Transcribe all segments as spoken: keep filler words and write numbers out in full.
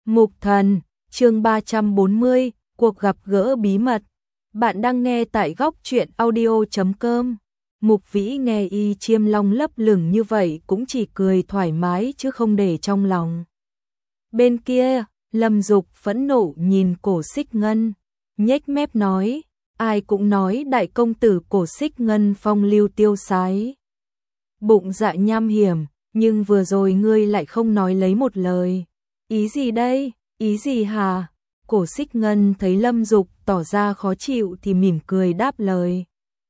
Mục Thần, chương ba trăm bốn mươi, cuộc gặp gỡ bí mật. Bạn đang nghe tại góc truyện audio chấm com. Mục Vĩ nghe Y Chiêm Long lấp lửng như vậy cũng chỉ cười thoải mái chứ không để trong lòng. Bên kia, Lâm Dục phẫn nộ nhìn Cổ Xích Ngân, nhếch mép nói, ai cũng nói đại công tử Cổ Xích Ngân phong lưu tiêu sái, bụng dạ nham hiểm, nhưng vừa rồi ngươi lại không nói lấy một lời. Ý gì đây? Ý gì hả? Cổ Xích Ngân thấy Lâm Dục tỏ ra khó chịu thì mỉm cười đáp lời.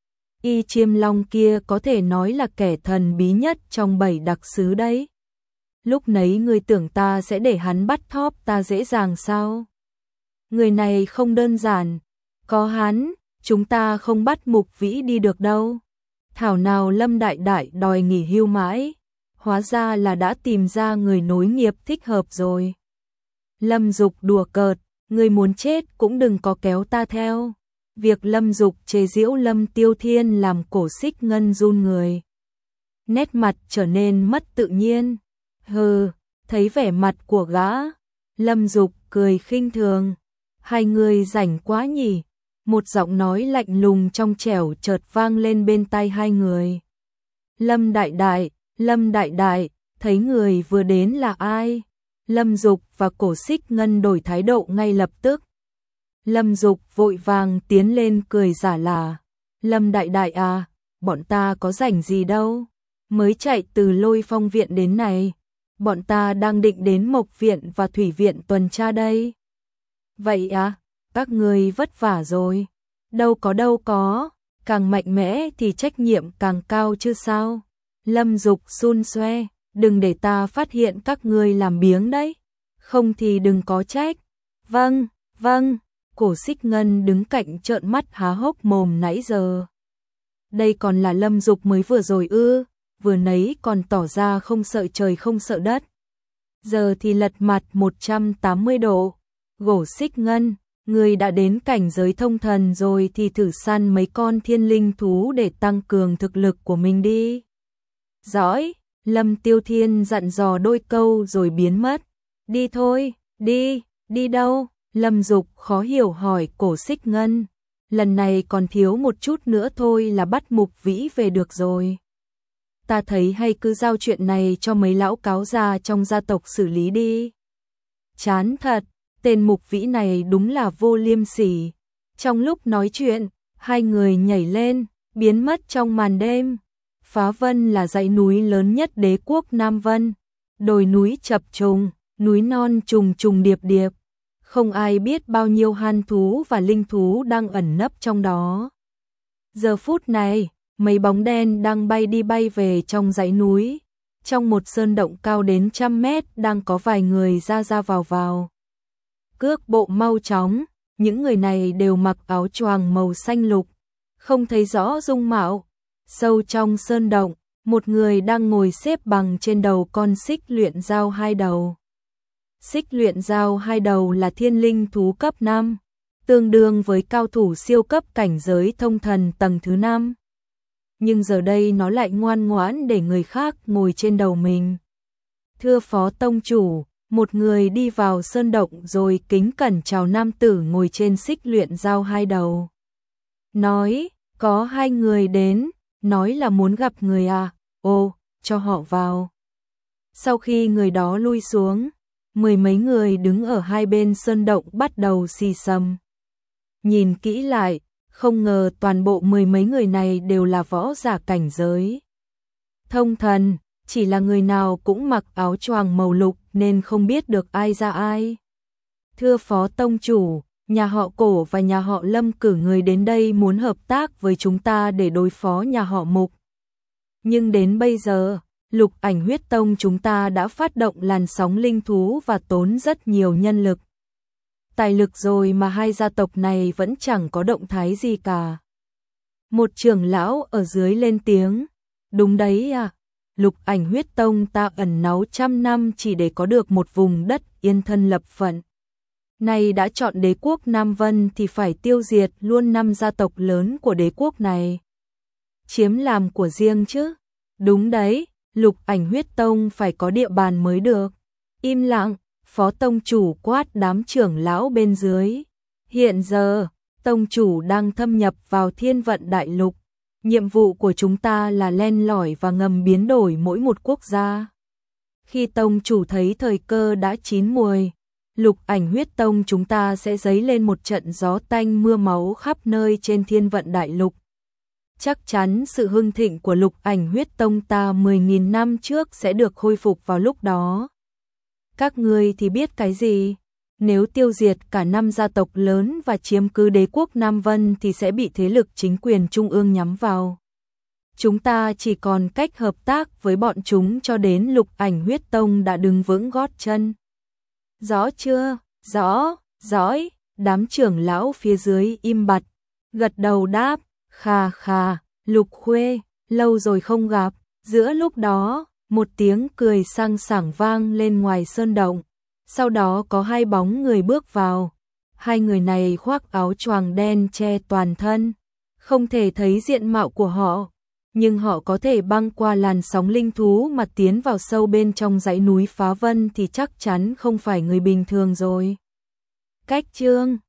Y Chiêm Long kia có thể nói là kẻ thần bí nhất trong bảy đặc sứ đấy. Lúc nấy ngươi tưởng ta sẽ để hắn bắt thóp ta dễ dàng sao? Người này không đơn giản, có hắn, chúng ta không bắt Mục Vĩ đi được đâu. Thảo nào Lâm Đại Đại đòi nghỉ hưu mãi, hóa ra là đã tìm ra người nối nghiệp thích hợp rồi. Lâm Dục đùa cợt, ngươi muốn chết cũng đừng có kéo ta theo. Việc Lâm Dục chế giễu Lâm Tiêu Thiên làm Cổ Xích Ngân run người. Nét mặt trở nên mất tự nhiên. Hừ, thấy vẻ mặt của gã, Lâm Dục cười khinh thường. Hai người rảnh quá nhỉ? Một giọng nói lạnh lùng trong trẻo chợt vang lên bên tai hai người. Lâm Đại Đại, Lâm Đại Đại, thấy người vừa đến là ai? Lâm Dục và Cổ Xích Ngân đổi thái độ ngay lập tức. Lâm Dục vội vàng tiến lên cười giả là, Lâm Đại Đại à, bọn ta có rảnh gì đâu, mới chạy từ Lôi Phong viện đến này, bọn ta đang định đến Mộc viện và Thủy viện tuần tra đây. Vậy à, các người vất vả rồi. Đâu có đâu có, càng mạnh mẽ thì trách nhiệm càng cao chứ sao. Lâm Dục xun xoe, đừng để ta phát hiện các ngươi làm biếng đấy, không thì đừng có trách. Vâng, vâng. Cổ Xích Ngân đứng cạnh trợn mắt há hốc mồm nãy giờ. Đây còn là Lâm Dục mới vừa rồi ư, vừa nấy còn tỏ ra không sợ trời không sợ đất. Giờ thì lật mặt một trăm tám mươi độ. Cổ Xích Ngân, người đã đến cảnh giới thông thần rồi thì thử săn mấy con thiên linh thú để tăng cường thực lực của mình đi. Dõi, Lâm Tiêu Thiên dặn dò đôi câu rồi biến mất. Đi thôi, đi, đi đâu? Lâm Dục khó hiểu hỏi Cổ Xích Ngân. Lần này còn thiếu một chút nữa thôi là bắt Mục Vĩ về được rồi. Ta thấy hay cứ giao chuyện này cho mấy lão cáo già trong gia tộc xử lý đi. Chán thật, tên Mục Vĩ này đúng là vô liêm sỉ. Trong lúc nói chuyện, hai người nhảy lên, biến mất trong màn đêm. Phá Vân là dãy núi lớn nhất đế quốc Nam Vân. Đồi núi chập trùng, núi non trùng trùng điệp điệp. Không ai biết bao nhiêu han thú và linh thú đang ẩn nấp trong đó. Giờ phút này, mấy bóng đen đang bay đi bay về trong dãy núi. Trong một sơn động cao đến trăm mét đang có vài người ra ra vào vào. Cước bộ mau chóng, những người này đều mặc áo choàng màu xanh lục, không thấy rõ dung mạo. Sâu trong sơn động, một người đang ngồi xếp bằng trên đầu con xích luyện dao hai đầu. Xích luyện dao hai đầu là thiên linh thú cấp năm, tương đương với cao thủ siêu cấp cảnh giới thông thần tầng thứ năm. Nhưng giờ đây nó lại ngoan ngoãn để người khác ngồi trên đầu mình. Thưa Phó Tông Chủ, một người đi vào sơn động rồi kính cẩn chào nam tử ngồi trên xích luyện dao hai đầu. Nói, có hai người đến, nói là muốn gặp người à, ồ, cho họ vào. Sau khi người đó lui xuống, mười mấy người đứng ở hai bên sơn động bắt đầu xì xầm. Nhìn kỹ lại, không ngờ toàn bộ mười mấy người này đều là võ giả cảnh giới thông thần, chỉ là người nào cũng mặc áo choàng màu lục nên không biết được ai ra ai. Thưa Phó Tông Chủ, nhà họ Cổ và nhà họ Lâm cử người đến đây muốn hợp tác với chúng ta để đối phó nhà họ Mục. Nhưng đến bây giờ, Lục Ảnh Huyết Tông chúng ta đã phát động làn sóng linh thú và tốn rất nhiều nhân lực. Tài lực rồi mà hai gia tộc này vẫn chẳng có động thái gì cả. Một trưởng lão ở dưới lên tiếng. Đúng đấy à, Lục Ảnh Huyết Tông ta ẩn náu trăm năm chỉ để có được một vùng đất yên thân lập phận. Nay đã chọn đế quốc Nam Vân thì phải tiêu diệt luôn năm gia tộc lớn của đế quốc này. Chiếm làm của riêng chứ. Đúng đấy. Lục Ảnh Huyết Tông phải có địa bàn mới được. Im lặng, Phó tông chủ quát đám trưởng lão bên dưới. Hiện giờ, tông chủ đang thâm nhập vào thiên vận đại lục. Nhiệm vụ của chúng ta là len lỏi và ngầm biến đổi mỗi một quốc gia. Khi tông chủ thấy thời cơ đã chín muồi, Lục Ảnh Huyết Tông chúng ta sẽ dấy lên một trận gió tanh mưa máu khắp nơi trên thiên vận đại lục. Chắc chắn sự hưng thịnh của Lục Ảnh Huyết Tông ta mười nghìn năm trước sẽ được khôi phục vào lúc đó. Các ngươi thì biết cái gì? Nếu tiêu diệt cả năm gia tộc lớn và chiếm cứ đế quốc Nam Vân thì sẽ bị thế lực chính quyền trung ương nhắm vào. Chúng ta chỉ còn cách hợp tác với bọn chúng cho đến Lục Ảnh Huyết Tông đã đứng vững gót chân. Rõ chưa? Rõ, dõi, đám trưởng lão phía dưới im bặt, gật đầu đáp, khà khà, Lục Khuê, lâu rồi không gặp. Giữa lúc đó, một tiếng cười sang sảng vang lên ngoài sơn động, sau đó có hai bóng người bước vào. Hai người này khoác áo choàng đen che toàn thân, không thể thấy diện mạo của họ, nhưng họ có thể băng qua làn sóng linh thú mà tiến vào sâu bên trong dãy núi Phá Vân thì chắc chắn không phải người bình thường rồi. Cách Trương